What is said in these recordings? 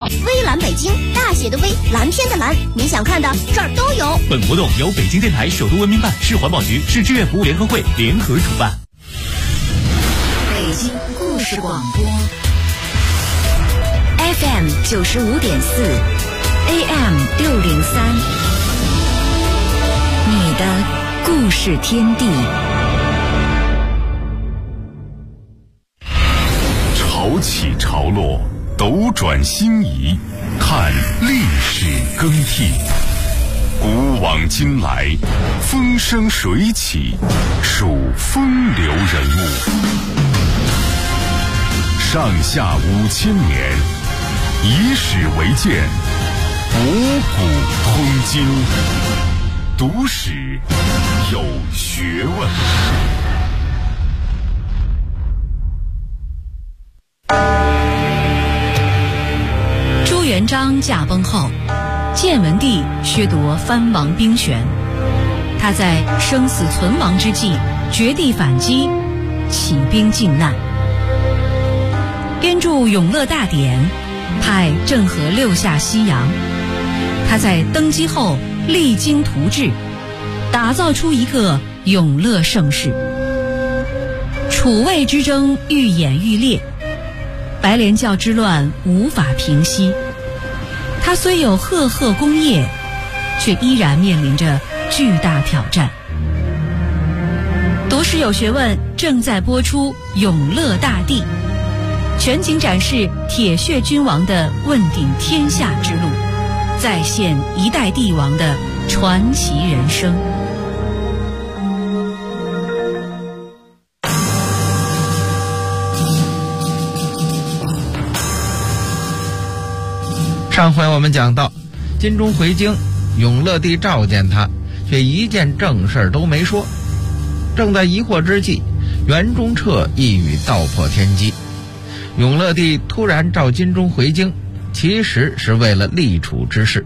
微蓝北京，大写的微，蓝天的蓝，你想看的这儿都有。 本活动由北京电台首都文明办、市环保局、市志愿服务联合会联合主办。 北京故事广播 FM 95.4 AM 603，你的故事天地。 潮起潮落，斗转星移，看历史更替。古往今来，风生水起，数风流人物。上下5000年，以史为鉴，博古通今，读史有学问。 朱元璋驾崩后，建文帝削夺藩王兵权，他在生死存亡之际绝地反击，起兵靖难，编著《永乐大典》，派郑和六下西洋。他在登基后励精图治，打造出一个永乐盛世。楚魏之争愈演愈烈，白莲教之乱无法平息。他虽有赫赫功业，却依然面临着巨大挑战。读史有学问正在播出《永乐大帝》，全景展示铁血君王的问鼎天下之路，再现一代帝王的传奇人生。 上回我们讲到，金钟回京，永乐帝召见他，却一件正事都没说。正在疑惑之际，袁中彻一语道破天机。永乐帝突然召金钟回京，其实是为了立储之事。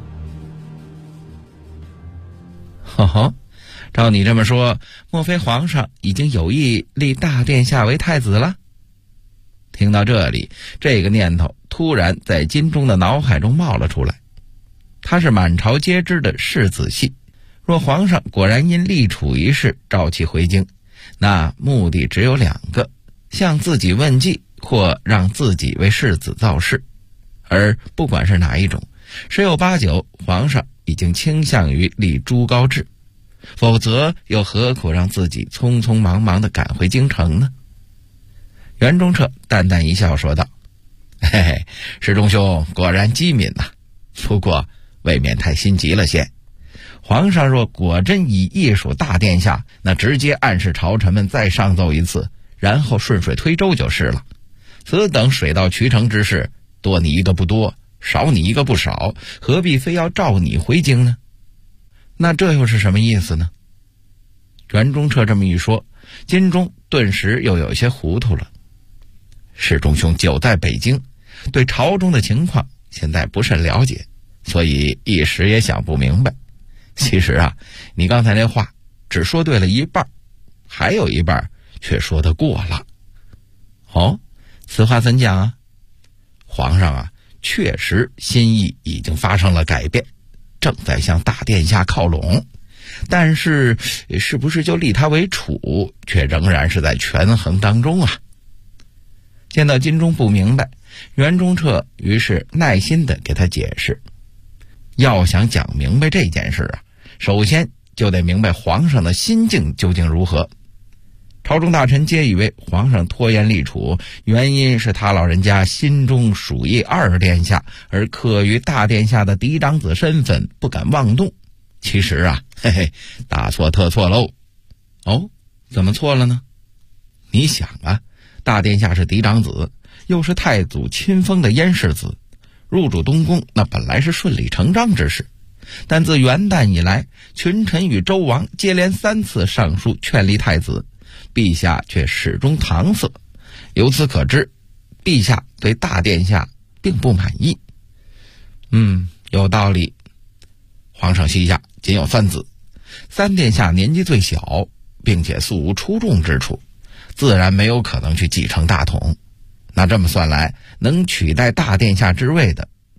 呵呵，照你这么说，莫非皇上已经有意立大殿下为太子了？听到这里，这个念头突然在金钟的脑海中冒了出来。他是满朝皆知的世子系，若皇上果然因立储一事召其回京，那目的只有2个：向自己问计，或让自己为世子造势。而不管是哪一种，十有八九皇上已经倾向于立朱高炽，否则又何苦让自己匆匆忙忙地赶回京城呢？袁中彻淡淡一笑说道：嘿嘿，世中兄果然机敏呐，不过未免太心急了些。皇上若果真以艺属大殿下，那直接暗示朝臣们再上奏一次，然后顺水推舟就是了。此等水到渠成之事，多你一个不多，少你一个不少，何必非要召你回京呢？那这又是什么意思呢？袁中彻这么一说，金钟顿时又有些糊涂了。世中兄久在北京，对朝中的情况现在不甚了解，所以一时也想不明白。其实啊，你刚才那话只说对了一半，还有一半却说得过了。哦，此话怎讲啊？皇上啊，确实心意已经发生了改变，正在向大殿下靠拢，但是是不是就立他为储，却仍然是在权衡当中啊。见到金钟不明白，袁中彻于是耐心地给他解释。要想讲明白这件事啊，首先就得明白皇上的心境究竟如何。朝中大臣皆以为皇上拖延立储，原因是他老人家心中属意二殿下，而刻于大殿下的嫡长子身份，不敢妄动。其实啊，嘿嘿，大错特错喽。哦，怎么错了呢？你想啊，大殿下是嫡长子，又是太祖亲封的燕世子，入主东宫那本来是顺理成章之事。但自元旦以来，群臣与周王接连3次上书劝立太子，陛下却始终搪塞。由此可知，陛下对大殿下并不满意。有道理。皇上膝下仅有3子，3殿下年纪最小，并且素无出众之处，自然没有可能去继承大统。那这么算来，能取代大殿下之位的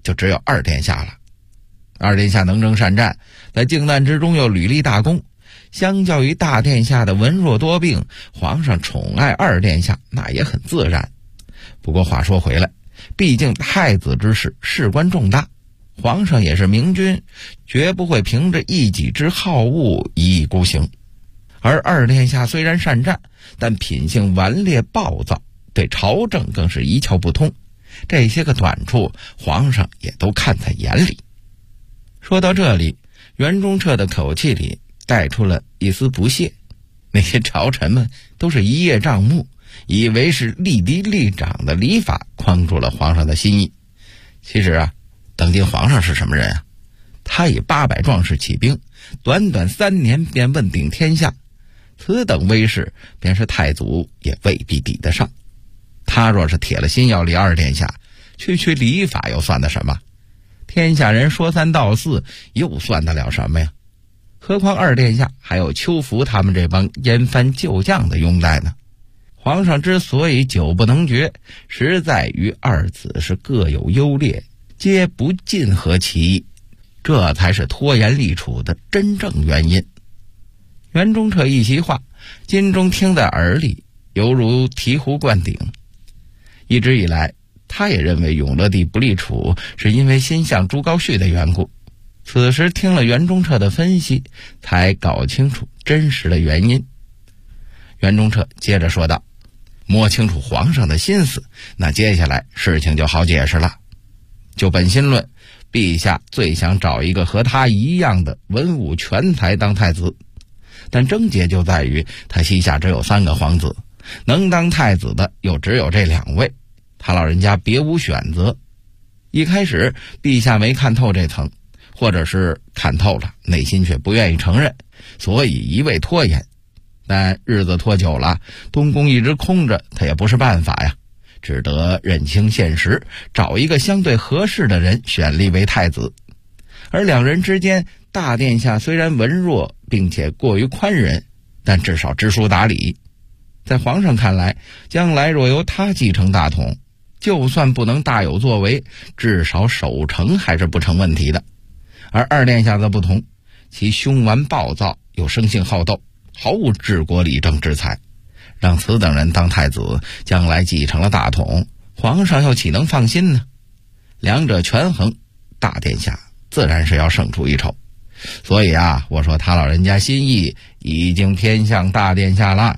就只有二殿下了。二殿下能征善战，在靖难之中又屡立大功，相较于大殿下的文弱多病，皇上宠爱二殿下那也很自然。不过话说回来，毕竟太子之事事关重大，皇上也是明君，绝不会凭着一己之好恶一意孤行。而二殿下虽然善战，但品性顽劣暴躁，对朝政更是一窍不通，这些个短处皇上也都看在眼里。说到这里，袁中彻的口气里带出了一丝不屑。那些朝臣们都是一叶障目，以为是立嫡立长的礼法框住了皇上的心意。其实啊，当今皇上是什么人啊？他以800壮士起兵，短短3年便问鼎天下，此等威势，便是太祖也未必抵得上。他若是铁了心要立二殿下，区礼法又算得什么？天下人说3道4，又算得了什么呀？何况二殿下还有邱福他们这帮燕藩旧将的拥戴呢。皇上之所以久不能决，实在于二子是各有优劣，皆不尽合其意，这才是拖延立储的真正原因。袁中彻一席话，金钟听在耳里，犹如醍醐灌顶。一直以来，他也认为永乐帝不立储是因为心向朱高煦的缘故，此时听了袁中彻的分析，才搞清楚真实的原因。袁中彻接着说道，摸清楚皇上的心思，那接下来事情就好解释了。就本心论，陛下最想找一个和他一样的文武全才当太子，但症结就在于他膝下只有3个皇子，能当太子的又只有这2位，他老人家别无选择。一开始陛下没看透这层，或者是看透了，内心却不愿意承认，所以一味拖延。但日子拖久了，东宫一直空着，他也不是办法呀，只得认清现实，找一个相对合适的人选立为太子。而2人之间，大殿下虽然文弱并且过于宽仁，但至少知书达理。在皇上看来，将来若由他继承大统，就算不能大有作为，至少守城还是不成问题的。而二殿下则不同，其凶顽暴躁，又生性好斗，毫无治国理政之才，让此等人当太子，将来继承了大统，皇上又岂能放心呢？两者权衡，大殿下自然是要胜出一筹。所以啊，我说他老人家心意已经偏向大殿下了。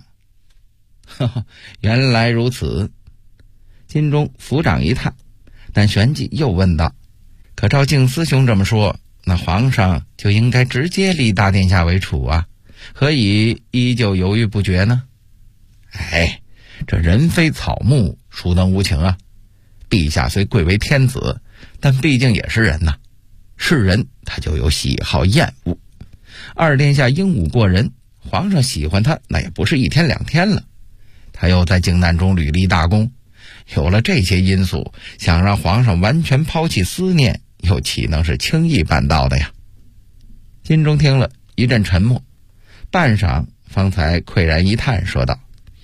原来如此。金钟抚掌一叹，但旋即又问道，可照静思兄这么说，那皇上就应该直接立大殿下为储啊，何以依旧犹豫不决呢？哎，这人非草木，孰能无情啊？陛下虽贵为天子，但毕竟也是人呐，是人他就有喜好厌恶。二殿下英武过人，皇上喜欢他那也不是1天2天了，他又在靖难中屡立大功，有了这些因素，想让皇上完全抛弃思念，又岂能是轻易办到的呀？金钟听了一阵沉默，半晌方才喟然一叹，说道，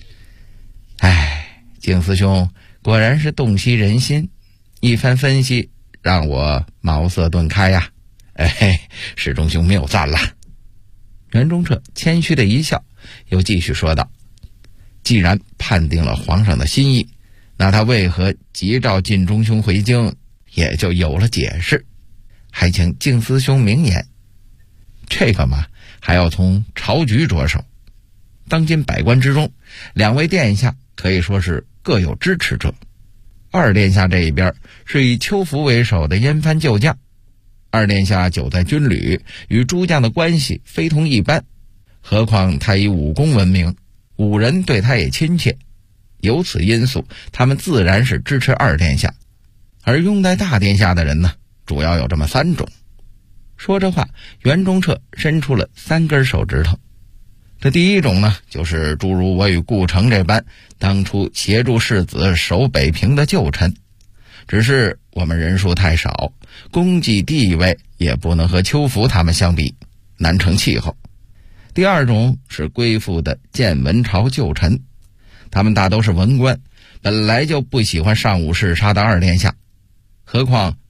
哎，静思兄果然是洞悉人心，一番分析让我茅塞顿开呀。哎，世忠兄谬赞了。袁中彻谦虚的一笑，又继续说道，既然判定了皇上的心意，那他为何急召晋中兄回京，也就有了解释。还请静思兄明言。这个嘛，还要从朝局着手。当今百官之中，2位殿下可以说是各有支持者。二殿下这一边是以邱福为首的燕藩旧将，二殿下久在军旅，与诸将的关系非同一般，何况他以武功闻名，武人对他也亲切，由此因素，他们自然是支持二殿下。而拥戴大殿下的人呢，主要有这么3种。说这话，袁中彻伸出了3根手指头。这第一种呢，就是诸如我与顾城这般当初协助世子守北平的旧臣，只是我们人数太少，功绩地位也不能和邱福他们相比，难成气候。第二种是归附的建文朝旧臣，他们大都是文官，本来就不喜欢尚武嗜杀的二殿下，何况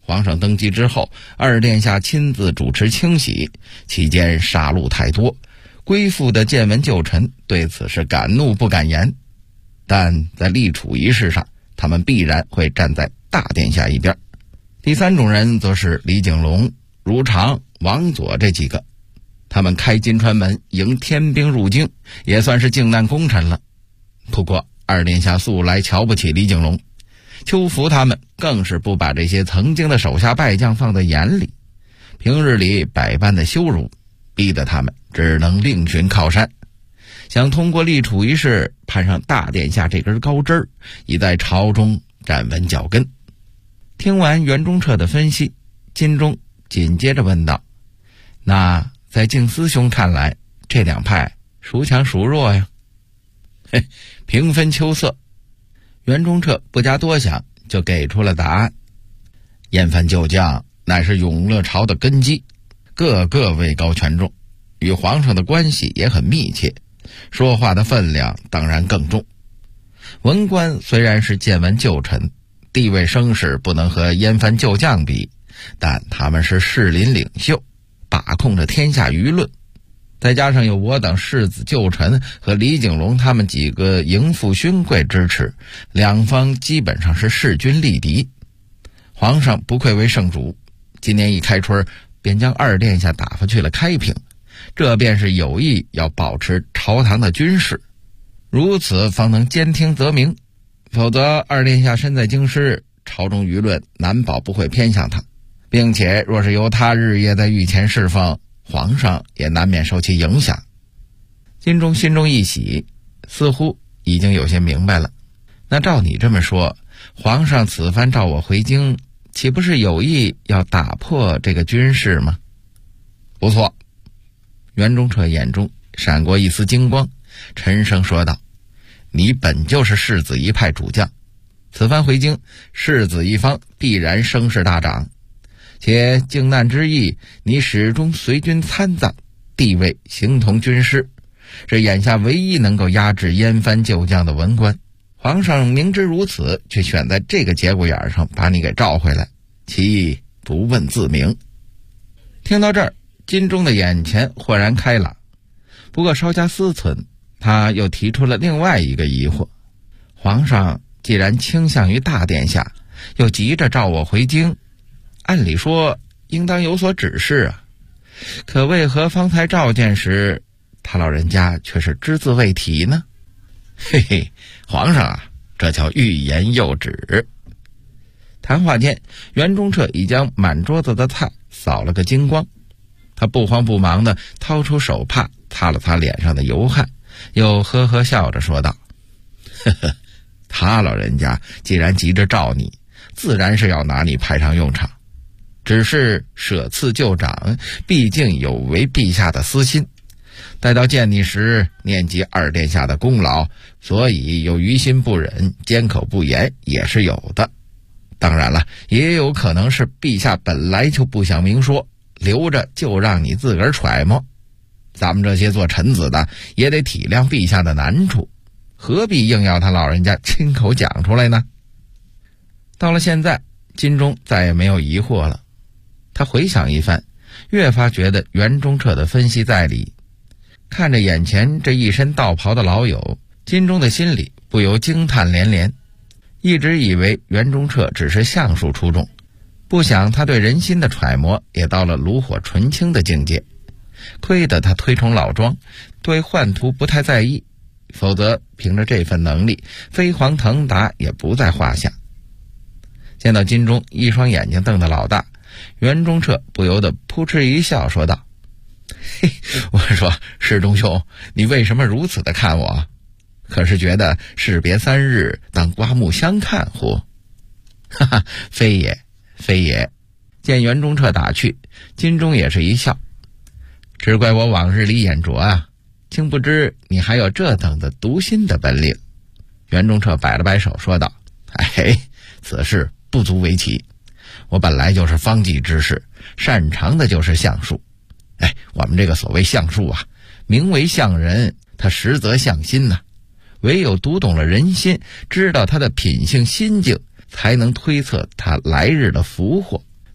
皇上登基之后，二殿下亲自主持清洗，期间杀戮太多，归附的见闻旧臣对此是敢怒不敢言。但在立储仪式上，他们必然会站在大殿下一边。第三种人则是李景龙、如常、王佐这几个，他们开金川门迎天兵入京，也算是靖难功臣了。不过二殿下素来瞧不起李景龙，邱福他们更是不把这些曾经的手下败将放在眼里，平日里百般的羞辱，逼得他们只能另寻靠山，想通过立储仪式攀上大殿下这根高枝儿，以在朝中站稳脚跟。听完袁中彻的分析，金钟紧接着问道：那在静思兄看来，这两派孰强孰弱呀？平分秋色。袁中彻不加多想就给出了答案。燕藩旧将乃是永乐朝的根基，个个位高权重，与皇上的关系也很密切，说话的分量当然更重。文官虽然是见闻旧臣，地位声势不能和燕藩旧将比，但他们是士林领袖，把控着天下舆论，再加上有我等世子旧臣和李景龙他们几个营父勋贵支持，两方基本上是势均力敌。皇上不愧为圣主，今年一开春便将二殿下打发去了开平，这便是有意要保持朝堂的军事，如此方能兼听则明。否则二殿下身在京师，朝中舆论难保不会偏向他，并且若是由他日夜在御前侍奉，皇上也难免受其影响。金钟心中一喜，似乎已经有些明白了。那照你这么说，皇上此番召我回京，岂不是有意要打破这个军事吗？不错。袁中彻眼中闪过一丝金光，沉声说道：你本就是世子一派主将，此番回京，世子一方必然声势大涨，且靖难之役你始终随军参赞，地位形同军师，是眼下唯一能够压制燕藩旧将的文官。皇上明知如此，却选在这个节骨眼上把你给召回来，其意不问自明。听到这儿，金钟的眼前豁然开朗，不过稍加思忖，他又提出了另外一个疑惑：皇上既然倾向于大殿下，又急着召我回京，按理说应当有所指示啊，可为何方才召见时，他老人家却是只字未提呢？嘿嘿，皇上啊，这叫欲言又止。谈话间，袁中彻已将满桌子的菜扫了个精光，他不慌不忙地掏出手帕擦了擦脸上的油汗，又呵呵笑着说道：呵呵，他老人家既然急着召你，自然是要拿你派上用场，只是舍赐旧长，毕竟有违陛下的私心，待到见你时念及二殿下的功劳，所以有于心不忍，缄口不言也是有的。当然了，也有可能是陛下本来就不想明说，留着就让你自个儿揣摩。咱们这些做臣子的也得体谅陛下的难处，何必硬要他老人家亲口讲出来呢？到了现在，金钟再也没有疑惑了。他回想一番，越发觉得袁中彻的分析在理。看着眼前这一身道袍的老友，金钟的心里不由惊叹连连。一直以为袁中彻只是相术出众，不想他对人心的揣摩也到了炉火纯青的境界。亏得他推崇老庄，对宦途不太在意，否则凭着这份能力，飞黄腾达也不在话下。见到金钟一双眼睛瞪得老大，袁中彻不由得扑哧一笑说道：嘿，我说世中兄，你为什么如此的看我？可是觉得士别3日，当刮目相看乎？哈哈，非也，非也。见袁中彻打趣，金钟也是一笑，只怪我往日里眼拙啊，竟不知你还有这等的读心的本领。袁中彻摆了摆手说道：哎，此事不足为奇，我本来就是方剂之士，擅长的就是相术。哎，我们这个所谓相术啊，名为相人，它实则相心呐。唯有读懂了人心，知道他的品性心境，才能推测他来日的福祸。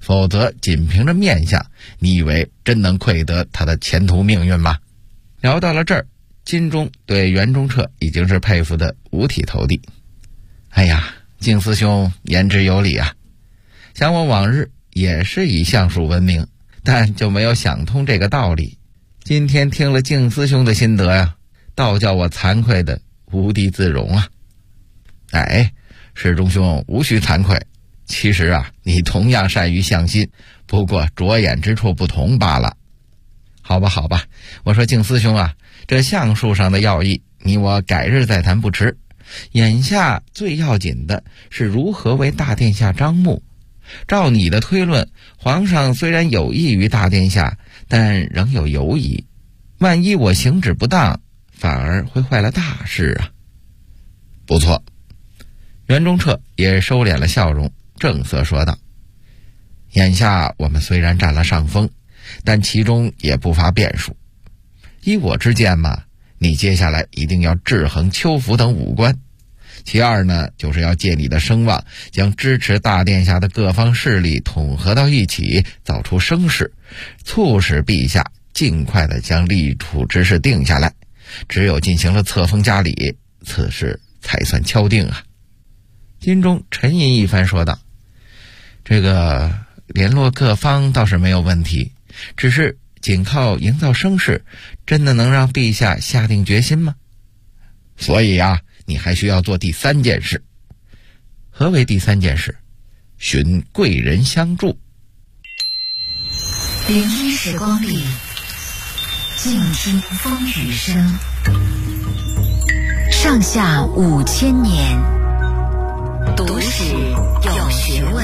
否则仅凭着面相，你以为真能愧得他的前途命运吗？聊到了这儿，金钟对袁中彻已经是佩服得五体投地。哎呀，敬思兄言之有理啊，想我往日也是以相术闻名，但就没有想通这个道理。今天听了敬思兄的心得呀，倒叫我惭愧的无地自容啊。哎，世忠兄无需惭愧，其实啊，你同样善于相心，不过着眼之处不同罢了。好吧，我说敬思兄啊，这相术上的要义，你我改日再谈不迟。眼下最要紧的是如何为大殿下张目。照你的推论，皇上虽然有意于大殿下，但仍有犹疑，万一我行止不当，反而会坏了大事啊。不错，袁中彻也收敛了笑容，正色说道：眼下我们虽然占了上风，但其中也不乏变数。依我之见嘛，你接下来一定要制衡邱福等武官。其二呢，就是要借你的声望，将支持大殿下的各方势力统合到一起，造出声势，促使陛下尽快的将立储之事定下来。只有进行了册封嘉礼，此事才算敲定啊。金钟沉吟一番说道：这个联络各方倒是没有问题，只是仅靠营造声势，真的能让陛下下定决心吗？所以啊，你还需要做第三件事。何为第三件事？寻贵人相助。 01时光里，静听风雨声，上下5000年，读史有学问。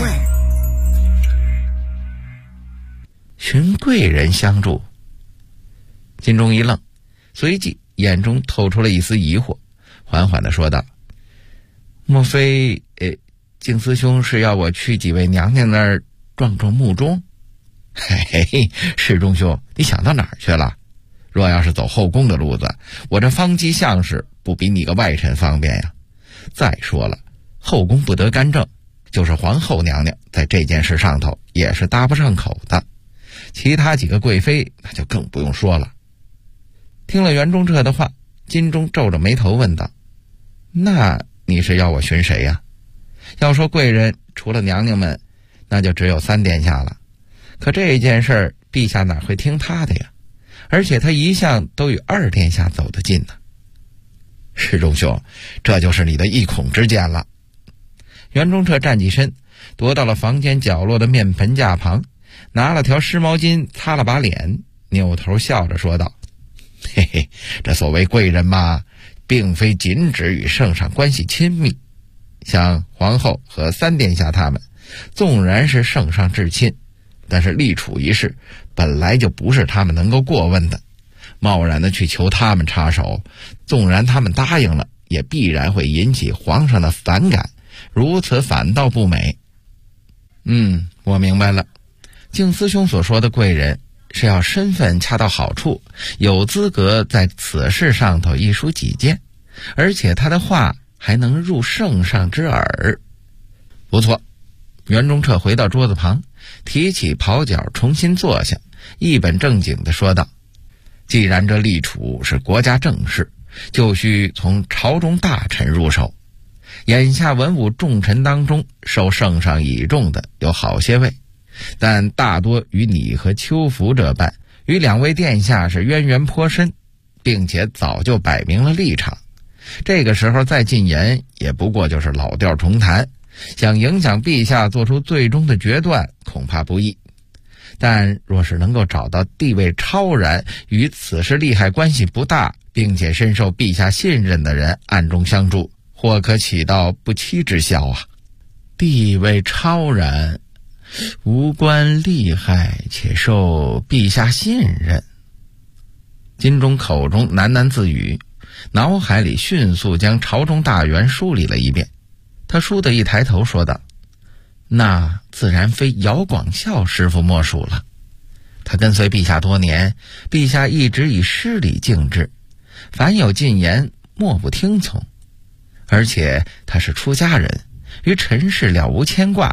寻贵人相助。金钟一愣，随即眼中透出了一丝疑惑，缓缓地说道：莫非敬思兄是要我去几位娘娘那儿撞撞墓中？嘿嘿，世忠兄，你想到哪儿去了？若要是走后宫的路子，我这方机相士不比你个外臣方便呀。再说了，后宫不得干政，就是皇后娘娘在这件事上头也是搭不上口的，其他几个贵妃那就更不用说了。听了袁中彻的话，金钟皱着眉头问道：那你是要我寻谁呀？要说贵人，除了娘娘们，那就只有三殿下了。可这件事陛下哪会听他的呀？而且他一向都与二殿下走得近呢。世忠兄，这就是你的一孔之见了。袁中彻站起身，踱到了房间角落的面盆架旁，拿了条湿毛巾擦了把脸，扭头笑着说道：嘿嘿，这所谓贵人嘛，并非仅指与圣上关系亲密，像皇后和三殿下他们，纵然是圣上至亲，但是立储一事本来就不是他们能够过问的，贸然的去求他们插手，纵然他们答应了，也必然会引起皇上的反感，如此反倒不美。我明白了，敬思兄所说的贵人是要身份恰到好处，有资格在此事上头一抒己见，而且他的话还能入圣上之耳。不错。袁中彻回到桌子旁，提起袍角重新坐下，一本正经地说道：既然这立储是国家政事，就需从朝中大臣入手。眼下文武重臣当中，受圣上倚重的有好些位，但大多与你和邱福这般，与两位殿下是渊源颇深，并且早就摆明了立场。这个时候再进言，也不过就是老调重弹，想影响陛下做出最终的决断，恐怕不易。但若是能够找到地位超然，与此事利害关系不大，并且深受陛下信任的人暗中相助，或可起到不期之效啊。地位超然，无关利害，且受陛下信任。金钟口中喃喃自语，脑海里迅速将朝中大员梳理了一遍。他倏地一抬头说道：那自然非姚广孝师傅莫属了。他跟随陛下多年，陛下一直以师礼敬之，凡有进言莫不听从。而且他是出家人，与尘世了无牵挂，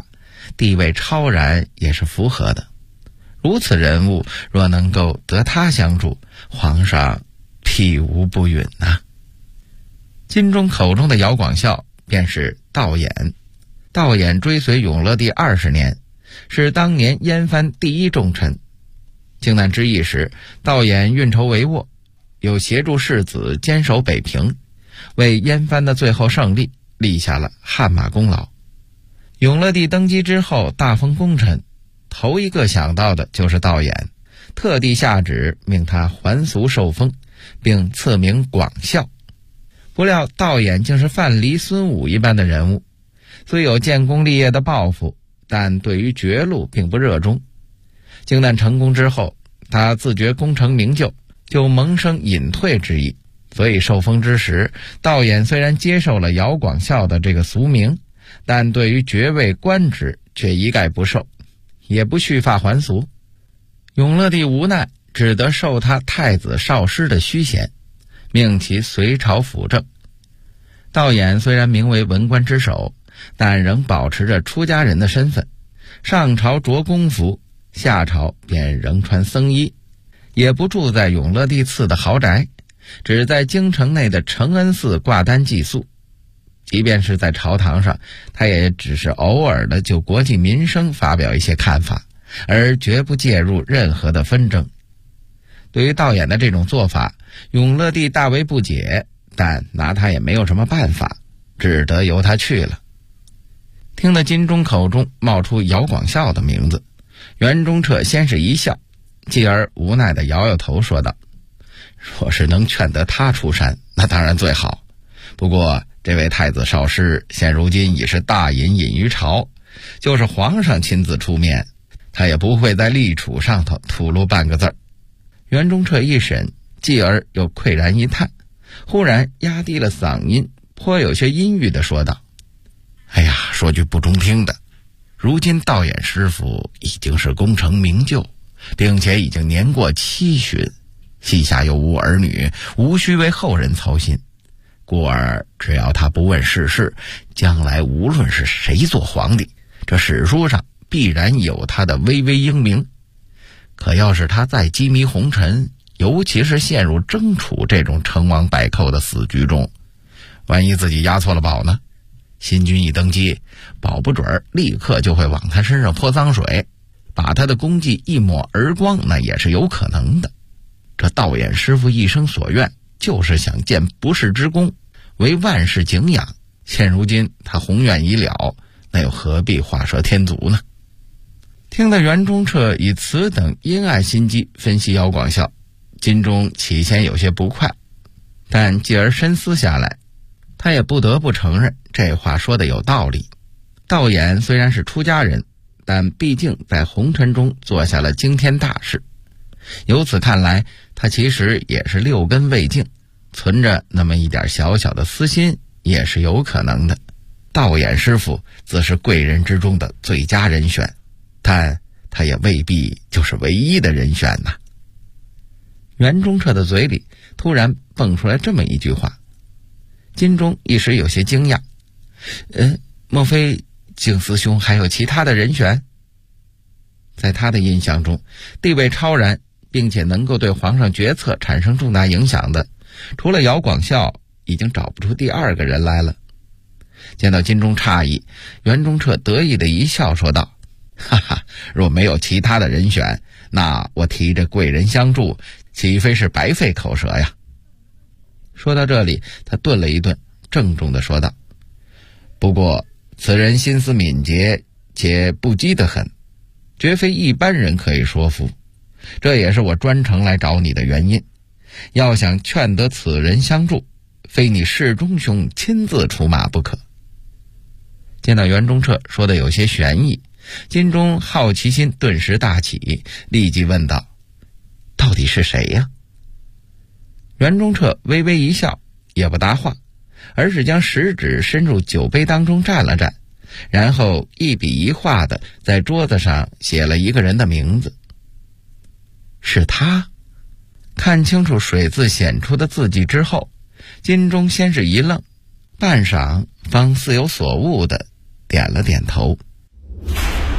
地位超然也是符合的。如此人物若能够得他相助，皇上必无不允呐。金钟口中的姚广孝便是道衍。道衍追随永乐帝20年，是当年燕藩第一重臣。靖难之役时，道衍运筹帷幄，又协助世子坚守北平，为燕藩的最后胜利立下了汗马功劳。永乐帝登基之后大封功臣，头一个想到的就是道衍，特地下旨命他还俗受封，并赐名广孝。不料道衍竟是范蠡、孙武一般的人物，虽有建功立业的抱负，但对于绝路并不热衷。靖难成功之后，他自觉功成名就，就萌生隐退之意，所以受封之时，道衍虽然接受了姚广孝的这个俗名，但对于爵位官职却一概不受，也不蓄发还俗。永乐帝无奈，只得授他太子少师的虚衔，命其随朝辅政。道衍虽然名为文官之首，但仍保持着出家人的身份，上朝着公服，下朝便仍穿僧衣，也不住在永乐帝赐的豪宅，只在京城内的承恩寺挂单寄宿。即便是在朝堂上，他也只是偶尔的就国计民生发表一些看法，而绝不介入任何的纷争。对于道衍的这种做法，永乐帝大为不解，但拿他也没有什么办法，只得由他去了。听得金钟口中冒出姚广孝的名字，袁中彻先是一笑，继而无奈地摇摇头说道：若是能劝得他出山，那当然最好。不过这位太子少师现如今已是大隐于朝，就是皇上亲自出面，他也不会在立储上头吐露半个字儿。袁中彻一审，继而又喟然一叹，忽然压低了嗓音，颇有些阴郁地说道：哎呀，说句不中听的，如今道衍师傅已经是功成名就，并且已经年过70，膝下又无儿女，无需为后人操心。故而只要他不问世事，将来无论是谁做皇帝，这史书上必然有他的巍巍英名。可要是他再羁迷红尘，尤其是陷入争储这种成王败寇的死局中，万一自己押错了宝呢？新君一登基，保不准立刻就会往他身上泼脏水，把他的功绩一抹而光，那也是有可能的。这道衍师傅一生所愿，就是想建不世之功，为万世景仰。现如今他宏愿已了，那又何必画蛇添足呢？听得袁中彻以此等阴暗心机分析姚广孝，金钟起先有些不快，但继而深思下来，他也不得不承认这话说的有道理。道衍虽然是出家人，但毕竟在红尘中做下了惊天大事，由此看来，他其实也是六根未净，存着那么一点小小的私心也是有可能的。道衍师傅自是贵人之中的最佳人选，但他也未必就是唯一的人选呐。袁中彻的嘴里突然蹦出来这么一句话，金钟一时有些惊讶，莫非景思兄还有其他的人选？在他的印象中，地位超然并且能够对皇上决策产生重大影响的，除了姚广孝，已经找不出第二个人来了。见到金钟诧异，袁中彻得意的一笑说道：哈哈，若没有其他的人选，那我提着贵人相助，岂非是白费口舌呀？说到这里，他顿了一顿，郑重地说道：不过此人心思敏捷且不羁得很，绝非一般人可以说服，这也是我专程来找你的原因。要想劝得此人相助，非你世中兄亲自出马不可。见到袁中彻说的有些悬疑，金钟好奇心顿时大起，立即问道：到底是谁呀？袁中彻微微一笑，也不答话，而是将食指伸入酒杯当中蘸了蘸，然后一笔一画的在桌子上写了一个人的名字。是他？看清楚水字显出的字迹之后，金钟先是一愣，半晌方似有所悟的点了点头。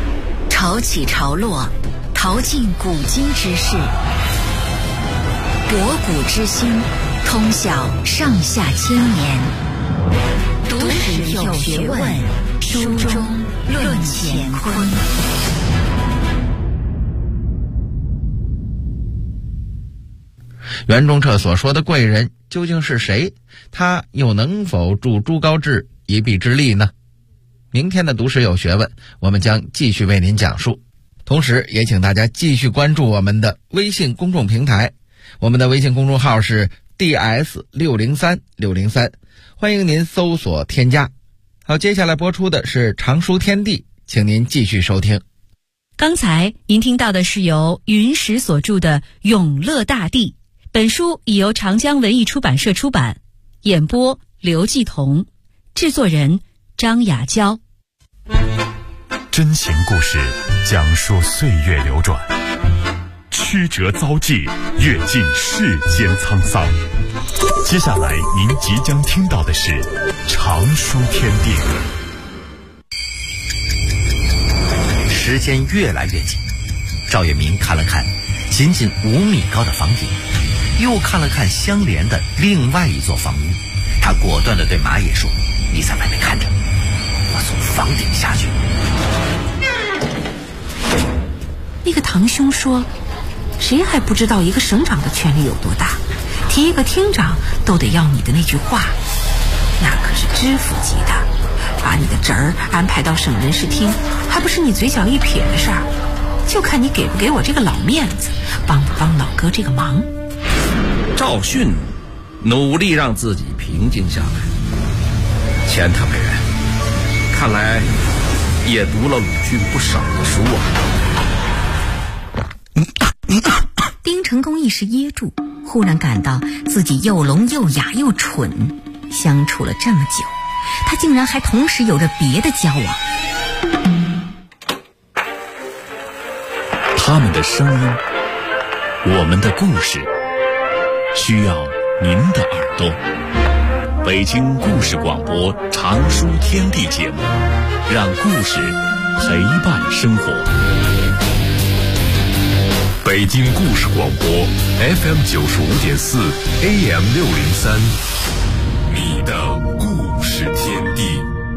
潮起潮落，淘尽古今之事，博古知新，通晓上下千年。读史有学问，书中论乾坤。 袁仲彻所说的贵人究竟是谁？他又能否助朱高炽一臂之力呢？明天的读史有学问，我们将继续为您讲述。同时也请大家继续关注我们的微信公众平台，我们的微信公众号是 DS603603，欢迎您搜索添加。好，接下来播出的是常书天地，请您继续收听。 刚才您听到的是由云石所著的《永乐大帝》，本书已由长江文艺出版社出版，演播刘继彤，制作人张雅娇。 真情故事讲述岁月流转，曲折遭际，阅尽世间沧桑。接下来您即将听到的是常书天地。 时间越来越紧，赵月明看了看仅仅5米高的房顶，又看了看相连的另外一座房屋，他果断地对马野说：“你在外面看着，我从房顶下去。” 那个堂兄说，谁还不知道一个省长的权力有多大？提一个厅长都得要你的那句话，那可是知府级的。把你的侄儿安排到省人事厅，还不是你嘴角一撇的事儿？就看你给不给我这个老面子，帮不帮老哥这个忙。 赵训努力让自己平静下来，钱他没人，看来也读了鲁迅不少的书啊。 丁成功一时噎住，忽然感到自己又聋又哑又蠢，相处了这么久，他竟然还同时有着别的交往。 他们的声音，我们的故事，需要您的耳朵。北京故事广播常书天地节目，让故事陪伴生活。 北京故事广播 FM 95.4 AM 603，你的故事天地。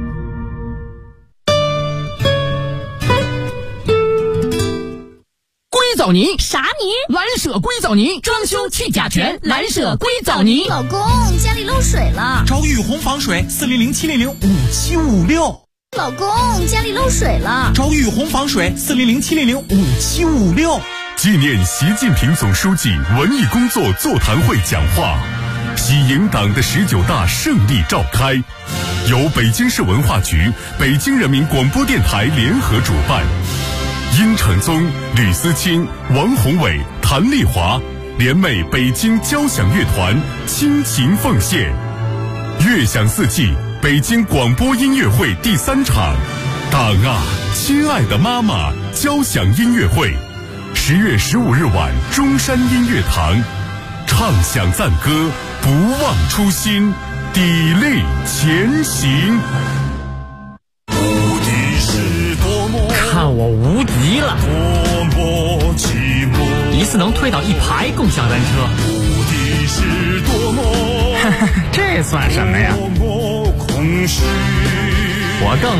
硅藻泥啥泥？ 蓝舍硅藻泥，装修去甲醛，蓝舍硅藻泥。 老公，家里漏水了。 找雨虹防水400-700-5756。 老公，家里漏水了。 找雨虹防水400-700-5756。 纪念习近平总书记文艺工作座谈会讲话，喜迎党的19大胜利召开，由北京市文化局、北京人民广播电台联合主办。殷承宗、吕思清、王宏伟、谭丽华联袂北京交响乐团倾情奉献。乐享四季北京广播音乐会第3场，党啊，亲爱的妈妈交响音乐会，10月15日晚中山音乐堂，唱响赞歌，不忘初心，砥砺前行。 看我无敌了！一次能推倒1排共享单车。这算什么呀？我更